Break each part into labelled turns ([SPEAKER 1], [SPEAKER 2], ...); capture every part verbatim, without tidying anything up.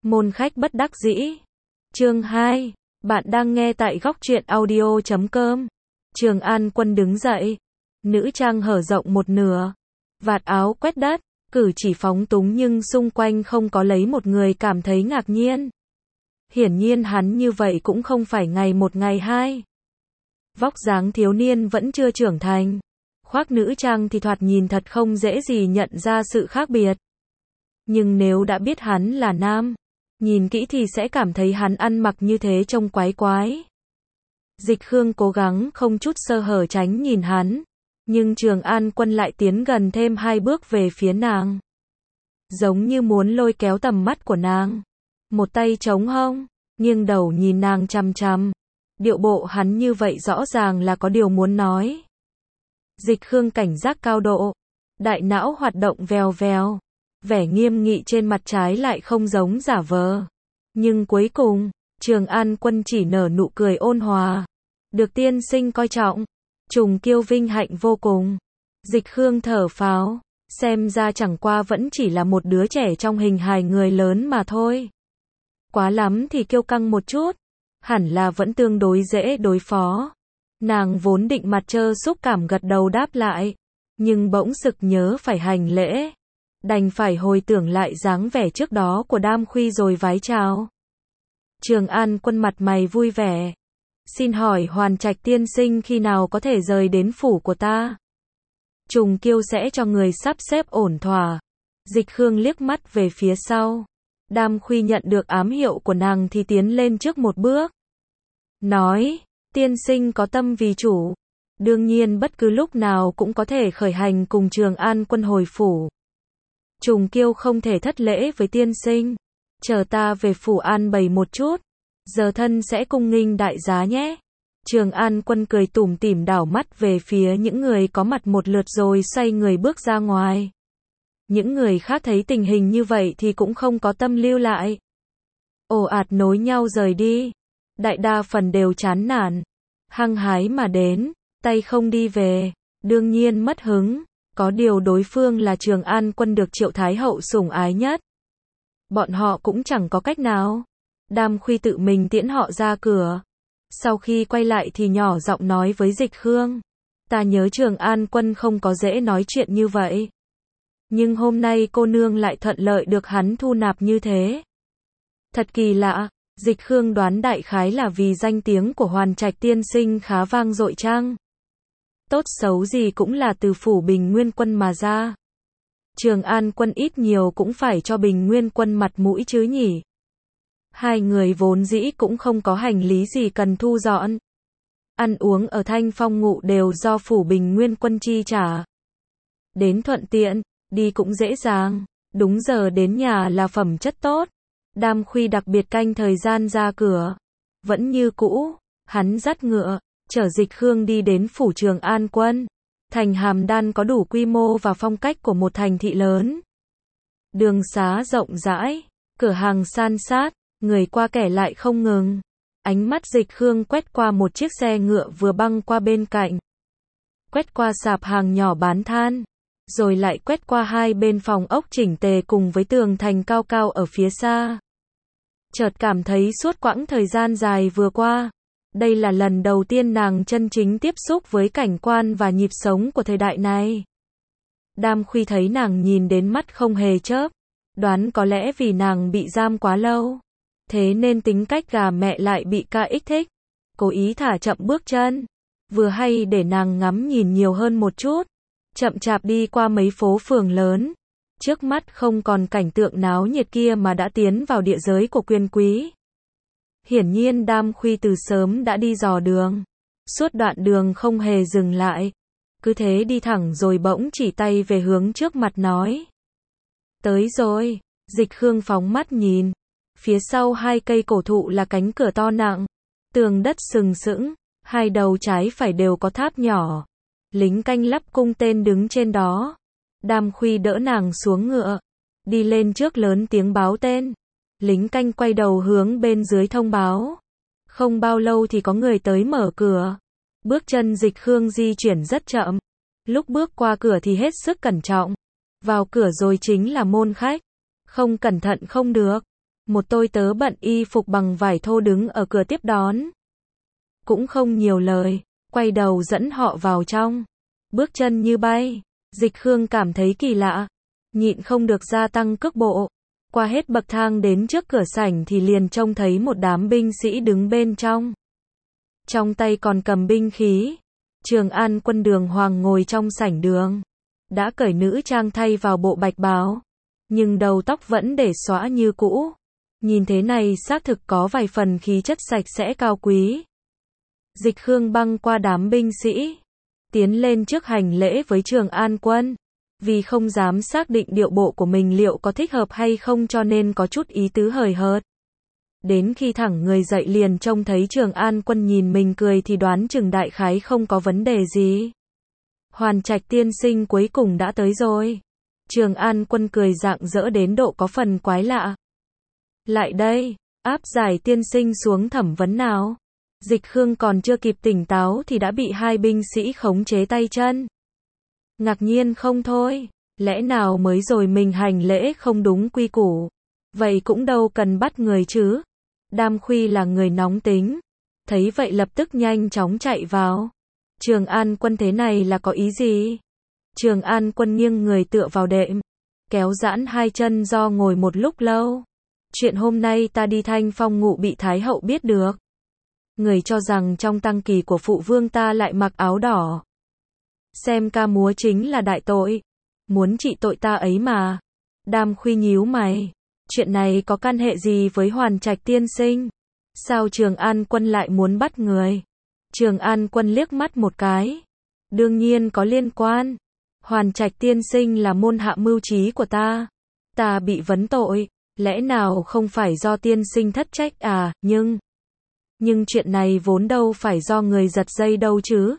[SPEAKER 1] Môn khách bất đắc dĩ. Chương hai. Bạn đang nghe tại góc truyện audio chấm com. Trường An Quân đứng dậy. Nữ trang hở rộng một nửa. Vạt áo quét đất. Cử chỉ phóng túng nhưng xung quanh không có lấy một người cảm thấy ngạc nhiên. Hiển nhiên hắn như vậy cũng không phải ngày một ngày hai. Vóc dáng thiếu niên vẫn chưa trưởng thành. Khoác nữ trang thì thoạt nhìn thật không dễ gì nhận ra sự khác biệt. Nhưng nếu đã biết hắn là nam, nhìn kỹ thì sẽ cảm thấy hắn ăn mặc như thế trông quái quái. Dịch Khương cố gắng không chút sơ hở tránh nhìn hắn, nhưng Trường An Quân lại tiến gần thêm hai bước về phía nàng. Giống như muốn lôi kéo tầm mắt của nàng. Một tay chống hông, nghiêng đầu nhìn nàng chằm chằm. Điệu bộ hắn như vậy rõ ràng là có điều muốn nói. Dịch Khương cảnh giác cao độ, đại não hoạt động vèo vèo. Vẻ nghiêm nghị trên mặt trái lại không giống giả vờ. Nhưng cuối cùng, Trường An Quân chỉ nở nụ cười ôn hòa. Được tiên sinh coi trọng, trùng kiêu vinh hạnh vô cùng. Dịch Khương thở phào, xem ra chẳng qua vẫn chỉ là một đứa trẻ trong hình hài người lớn mà thôi. Quá lắm thì kiêu căng một chút, hẳn là vẫn tương đối dễ đối phó. Nàng vốn định mặt trơ xúc cảm gật đầu đáp lại, nhưng bỗng sực nhớ phải hành lễ. Đành phải hồi tưởng lại dáng vẻ trước đó của Đam Khuy rồi vái chào. Trường An Quân mặt mày vui vẻ. Xin hỏi Hoàn Trạch tiên sinh khi nào có thể rời đến phủ của ta? Trùng kiêu sẽ cho người sắp xếp ổn thỏa. Dịch Khương liếc mắt về phía sau. Đam Khuy nhận được ám hiệu của nàng thì tiến lên trước một bước. Nói, tiên sinh có tâm vì chủ. Đương nhiên bất cứ lúc nào cũng có thể khởi hành cùng Trường An Quân hồi phủ. Trùng kiêu không thể thất lễ với tiên sinh. Chờ ta về phủ an bày một chút. Giờ thân sẽ cung nghinh đại giá nhé. Trường An Quân cười tủm tỉm đảo mắt về phía những người có mặt một lượt rồi xoay người bước ra ngoài. Những người khác thấy tình hình như vậy thì cũng không có tâm lưu lại. Ồ ạt nối nhau rời đi. Đại đa phần đều chán nản. Hăng hái mà đến, tay không đi về. Đương nhiên mất hứng. Có điều đối phương là Trường An Quân được Triệu Thái Hậu sủng ái nhất. Bọn họ cũng chẳng có cách nào. Đam Khuy tự mình tiễn họ ra cửa. Sau khi quay lại thì nhỏ giọng nói với Dịch Khương. Ta nhớ Trường An Quân không có dễ nói chuyện như vậy. Nhưng hôm nay cô nương lại thuận lợi được hắn thu nạp như thế. Thật kỳ lạ, Dịch Khương đoán đại khái là vì danh tiếng của Hoàn Trạch tiên sinh khá vang dội chăng? Tốt xấu gì cũng là từ phủ Bình Nguyên Quân mà ra. Trường An Quân ít nhiều cũng phải cho Bình Nguyên Quân mặt mũi chứ nhỉ. Hai người vốn dĩ cũng không có hành lý gì cần thu dọn. Ăn uống ở Thanh Phong Ngụ đều do phủ Bình Nguyên Quân chi trả. Đến thuận tiện, đi cũng dễ dàng, đúng giờ đến nhà là phẩm chất tốt. Đam Khuy đặc biệt canh thời gian ra cửa. Vẫn như cũ, hắn dắt ngựa, chở Dịch Khương đi đến phủ Trường An Quân. Thành Hàm Đan có đủ quy mô và phong cách của một thành thị lớn. Đường xá rộng rãi, cửa hàng san sát, người qua kẻ lại không ngừng. Ánh mắt Dịch Khương quét qua một chiếc xe ngựa vừa băng qua bên cạnh. Quét qua sạp hàng nhỏ bán than. Rồi lại quét qua hai bên phòng ốc chỉnh tề cùng với tường thành cao cao ở phía xa. Chợt cảm thấy suốt quãng thời gian dài vừa qua. Đây là lần đầu tiên nàng chân chính tiếp xúc với cảnh quan và nhịp sống của thời đại này. Đam Khuy thấy nàng nhìn đến mắt không hề chớp. Đoán có lẽ vì nàng bị giam quá lâu. Thế nên tính cách gà mẹ lại bị ca ích thích. Cố ý thả chậm bước chân. Vừa hay để nàng ngắm nhìn nhiều hơn một chút. Chậm chạp đi qua mấy phố phường lớn. Trước mắt không còn cảnh tượng náo nhiệt kia mà đã tiến vào địa giới của quyền quý. Hiển nhiên Đam Khuy từ sớm đã đi dò đường. Suốt đoạn đường không hề dừng lại. Cứ thế đi thẳng rồi bỗng chỉ tay về hướng trước mặt nói. Tới rồi. Dịch Khương phóng mắt nhìn. Phía sau hai cây cổ thụ là cánh cửa to nặng. Tường đất sừng sững. Hai đầu trái phải đều có tháp nhỏ. Lính canh lắp cung tên đứng trên đó. Đam Khuy đỡ nàng xuống ngựa. Đi lên trước lớn tiếng báo tên. Lính canh quay đầu hướng bên dưới thông báo. Không bao lâu thì có người tới mở cửa. Bước chân Dịch Khương di chuyển rất chậm. Lúc bước qua cửa thì hết sức cẩn trọng. Vào cửa rồi chính là môn khách. Không cẩn thận không được. Một tôi tớ bận y phục bằng vải thô đứng ở cửa tiếp đón. Cũng không nhiều lời, quay đầu dẫn họ vào trong. Bước chân như bay, Dịch Khương cảm thấy kỳ lạ, nhịn không được gia tăng cước bộ. Qua hết bậc thang đến trước cửa sảnh thì liền trông thấy một đám binh sĩ đứng bên trong. Trong tay còn cầm binh khí. Trường An Quân đường hoàng ngồi trong sảnh đường. Đã cởi nữ trang thay vào bộ bạch bào. Nhưng đầu tóc vẫn để xõa như cũ. Nhìn thế này xác thực có vài phần khí chất sạch sẽ cao quý. Dịch Khương băng qua đám binh sĩ. Tiến lên trước hành lễ với Trường An Quân. Vì không dám xác định điệu bộ của mình liệu có thích hợp hay không cho nên có chút ý tứ hời hợt. Đến khi thẳng người dậy liền trông thấy Trường An Quân nhìn mình cười thì đoán chừng đại khái không có vấn đề gì. Hoàn Trạch tiên sinh cuối cùng đã tới rồi. Trường An Quân cười rạng rỡ đến độ có phần quái lạ. Lại đây, áp giải tiên sinh xuống thẩm vấn nào. Dịch Khương còn chưa kịp tỉnh táo thì đã bị hai binh sĩ khống chế tay chân. Ngạc nhiên không thôi, lẽ nào mới rồi mình hành lễ không đúng quy củ. Vậy cũng đâu cần bắt người chứ. Đam Khuy là người nóng tính. Thấy vậy lập tức nhanh chóng chạy vào. Trường An Quân thế này là có ý gì? Trường An Quân nghiêng người tựa vào đệm. Kéo giãn hai chân do ngồi một lúc lâu. Chuyện hôm nay ta đi Thanh Phong Ngụ bị Thái Hậu biết được. Người cho rằng trong tang kỳ của phụ vương ta lại mặc áo đỏ. Xem ca múa chính là đại tội. Muốn trị tội ta ấy mà. Đam Khuy nhíu mày. Chuyện này có căn hệ gì với Hoàn Trạch tiên sinh? Sao Trường An Quân lại muốn bắt người? Trường An Quân liếc mắt một cái. Đương nhiên có liên quan. Hoàn Trạch tiên sinh là môn hạ mưu trí của ta. Ta bị vấn tội. Lẽ nào không phải do tiên sinh thất trách à, nhưng... Nhưng chuyện này vốn đâu phải do người giật dây đâu chứ.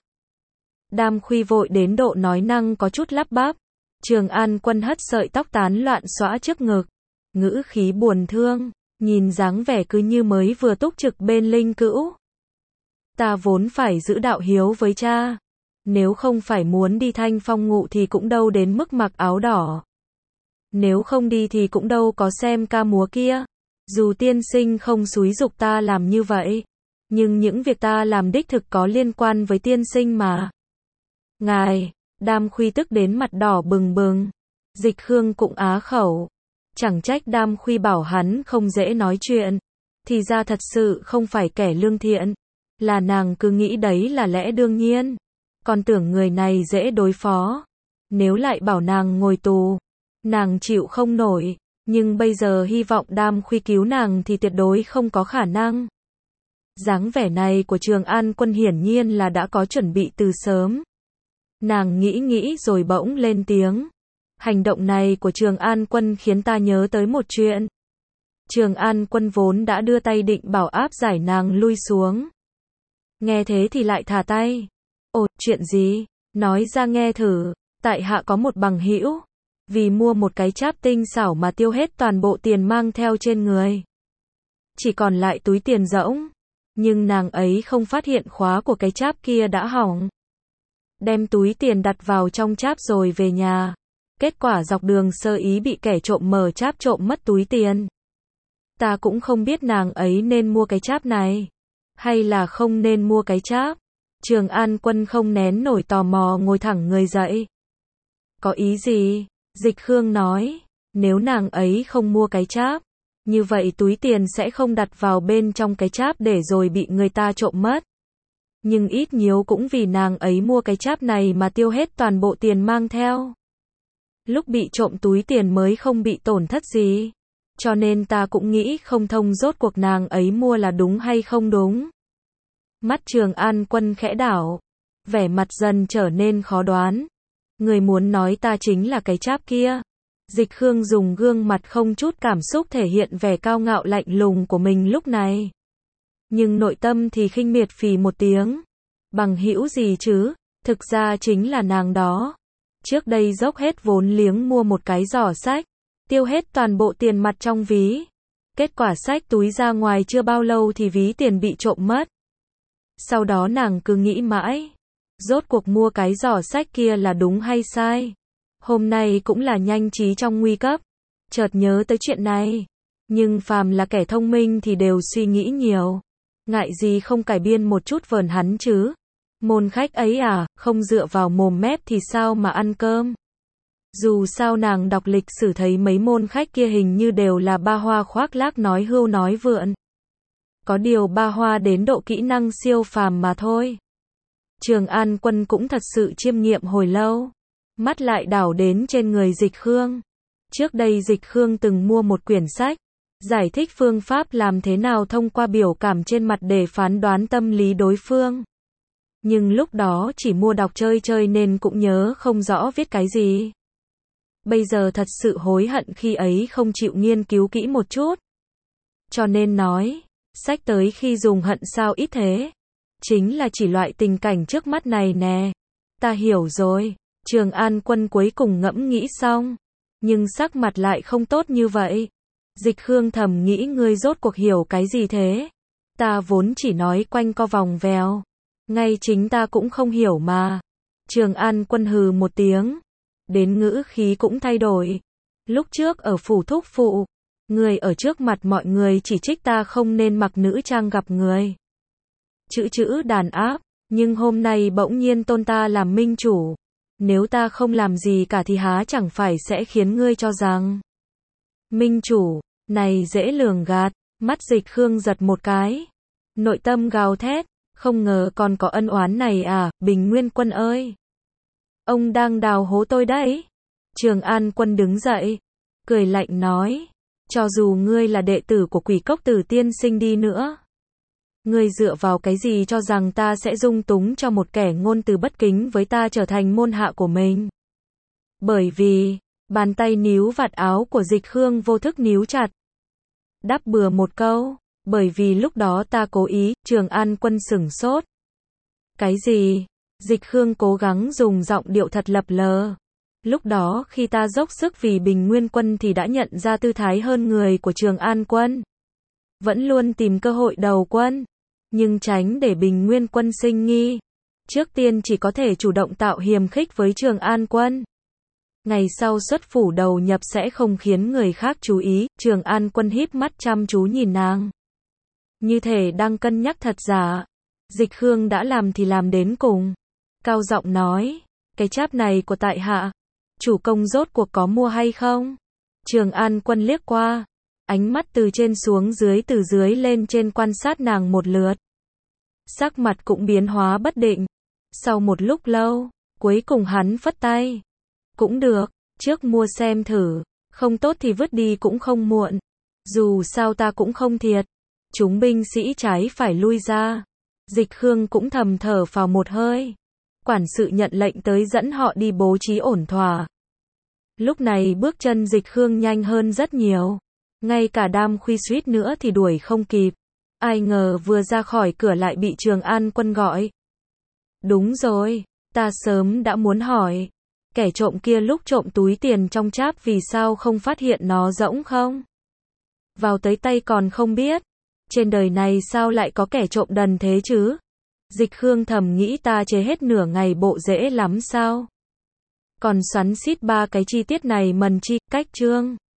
[SPEAKER 1] Đam Khuy vội đến độ nói năng có chút lắp bắp. Trường An Quân hất sợi tóc tán loạn xõa trước ngực. Ngữ khí buồn thương, nhìn dáng vẻ cứ như mới vừa túc trực bên linh cữu. Ta vốn phải giữ đạo hiếu với cha. Nếu không phải muốn đi Thanh Phong Ngụ thì cũng đâu đến mức mặc áo đỏ. Nếu không đi thì cũng đâu có xem ca múa kia. Dù tiên sinh không xúi giục ta làm như vậy, nhưng những việc ta làm đích thực có liên quan với tiên sinh mà. Ngài, Đam Khuy tức đến mặt đỏ bừng bừng. Dịch Khương cũng á khẩu. Chẳng trách Đam Khuy bảo hắn không dễ nói chuyện. Thì ra thật sự không phải kẻ lương thiện. Là nàng cứ nghĩ đấy là lẽ đương nhiên. Còn tưởng người này dễ đối phó. Nếu lại bảo nàng ngồi tù, nàng chịu không nổi. Nhưng bây giờ hy vọng Đam Khuy cứu nàng thì tuyệt đối không có khả năng. Dáng vẻ này của Trường An Quân hiển nhiên là đã có chuẩn bị từ sớm. Nàng nghĩ nghĩ rồi bỗng lên tiếng. Hành động này của Trường An Quân khiến ta nhớ tới một chuyện. Trường An Quân vốn đã đưa tay định bảo áp giải nàng lui xuống. Nghe thế thì lại thả tay. Ồ, chuyện gì? Nói ra nghe thử. Tại hạ có một bằng hữu. Vì mua một cái cháp tinh xảo mà tiêu hết toàn bộ tiền mang theo trên người. Chỉ còn lại túi tiền rỗng. Nhưng nàng ấy không phát hiện khóa của cái cháp kia đã hỏng. Đem túi tiền đặt vào trong cháp rồi về nhà. Kết quả dọc đường sơ ý bị kẻ trộm mở cháp trộm mất túi tiền. Ta cũng không biết nàng ấy nên mua cái cháp này. Hay là không nên mua cái cháp. Trường An Quân không nén nổi tò mò ngồi thẳng người dậy. Có ý gì? Dịch Khương nói. Nếu nàng ấy không mua cái cháp, như vậy túi tiền sẽ không đặt vào bên trong cái cháp để rồi bị người ta trộm mất. Nhưng ít nhiều cũng vì nàng ấy mua cái cháp này mà tiêu hết toàn bộ tiền mang theo. Lúc bị trộm túi tiền mới không bị tổn thất gì. Cho nên ta cũng nghĩ không thông rốt cuộc nàng ấy mua là đúng hay không đúng. Mắt Trường An Quân khẽ đảo. Vẻ mặt dần trở nên khó đoán. Người muốn nói ta chính là cái cháp kia. Dịch Khương dùng gương mặt không chút cảm xúc thể hiện vẻ cao ngạo lạnh lùng của mình lúc này. Nhưng nội tâm thì khinh miệt phì một tiếng. Bằng hữu gì chứ, thực ra chính là nàng đó. Trước đây dốc hết vốn liếng mua một cái giỏ sách, tiêu hết toàn bộ tiền mặt trong ví. Kết quả xách túi ra ngoài chưa bao lâu thì ví tiền bị trộm mất. Sau đó nàng cứ nghĩ mãi, rốt cuộc mua cái giỏ sách kia là đúng hay sai. Hôm nay cũng là nhanh trí trong nguy cấp, chợt nhớ tới chuyện này. Nhưng phàm là kẻ thông minh thì đều suy nghĩ nhiều. Ngại gì không cải biên một chút vờn hắn chứ. Môn khách ấy à, không dựa vào mồm mép thì sao mà ăn cơm. Dù sao nàng đọc lịch sử thấy mấy môn khách kia hình như đều là ba hoa khoác lác nói hưu nói vượn. Có điều ba hoa đến độ kỹ năng siêu phàm mà thôi. Trường An Quân cũng thật sự chiêm nghiệm hồi lâu. Mắt lại đảo đến trên người Dịch Khương. Trước đây Dịch Khương từng mua một quyển sách, giải thích phương pháp làm thế nào thông qua biểu cảm trên mặt để phán đoán tâm lý đối phương. Nhưng lúc đó chỉ mua đọc chơi chơi nên cũng nhớ không rõ viết cái gì. Bây giờ thật sự hối hận khi ấy không chịu nghiên cứu kỹ một chút. Cho nên nói, sách tới khi dùng hận sao ít thế. Chính là chỉ loại tình cảnh trước mắt này nè. Ta hiểu rồi. Trường An Quân cuối cùng ngẫm nghĩ xong. Nhưng sắc mặt lại không tốt như vậy. Dịch Khương thầm nghĩ ngươi rốt cuộc hiểu cái gì thế? Ta vốn chỉ nói quanh co vòng vèo. Ngay chính ta cũng không hiểu mà. Trường An Quân hừ một tiếng. Đến ngữ khí cũng thay đổi. Lúc trước ở phủ thúc phụ, người ở trước mặt mọi người chỉ trích ta không nên mặc nữ trang gặp người. Chữ chữ đàn áp, nhưng hôm nay bỗng nhiên tôn ta làm minh chủ. Nếu ta không làm gì cả thì há chẳng phải sẽ khiến ngươi cho rằng minh chủ, này dễ lường gạt. Mắt Dịch Khương giật một cái. Nội tâm gào thét, không ngờ còn có ân oán này à, Bình Nguyên Quân ơi. Ông đang đào hố tôi đấy. Trường An Quân đứng dậy, cười lạnh nói, cho dù ngươi là đệ tử của Quỷ Cốc Tử tiên sinh đi nữa. Ngươi dựa vào cái gì cho rằng ta sẽ dung túng cho một kẻ ngôn từ bất kính với ta trở thành môn hạ của mình? Bởi vì, bàn tay níu vạt áo của Dịch Khương vô thức níu chặt. Đáp bừa một câu, bởi vì lúc đó ta cố ý. Trường An Quân sửng sốt. Cái gì? Dịch Khương cố gắng dùng giọng điệu thật lập lờ. Lúc đó khi ta dốc sức vì Bình Nguyên Quân thì đã nhận ra tư thái hơn người của Trường An Quân. Vẫn luôn tìm cơ hội đầu quân. Nhưng tránh để Bình Nguyên Quân sinh nghi. Trước tiên chỉ có thể chủ động tạo hiềm khích với Trường An Quân. Ngày sau xuất phủ đầu nhập sẽ không khiến người khác chú ý. Trường An Quân híp mắt chăm chú nhìn nàng. Như thể đang cân nhắc thật giả. Dịch Khương đã làm thì làm đến cùng. Cao giọng nói, cái cháp này của tại hạ, chủ công rốt cuộc có mua hay không? Trường An Quân liếc qua, ánh mắt từ trên xuống dưới từ dưới lên trên quan sát nàng một lượt. Sắc mặt cũng biến hóa bất định. Sau một lúc lâu, cuối cùng hắn phất tay. Cũng được, trước mua xem thử, không tốt thì vứt đi cũng không muộn. Dù sao ta cũng không thiệt. Chúng binh sĩ trái phải lui ra. Dịch Khương cũng thầm thở phào một hơi. Quản sự nhận lệnh tới dẫn họ đi bố trí ổn thỏa. Lúc này bước chân Dịch Khương nhanh hơn rất nhiều. Ngay cả Đam Khuy suýt nữa thì đuổi không kịp. Ai ngờ vừa ra khỏi cửa lại bị Trường An Quân gọi. Đúng rồi, ta sớm đã muốn hỏi. Kẻ trộm kia lúc trộm túi tiền trong cháp vì sao không phát hiện nó rỗng không? Vào tới tay còn không biết. Trên đời này sao lại có kẻ trộm đần thế chứ? Dịch Khương thầm nghĩ ta chế hết nửa ngày bộ dễ lắm sao? Còn xoắn xít ba cái chi tiết này mần chi, cách chương.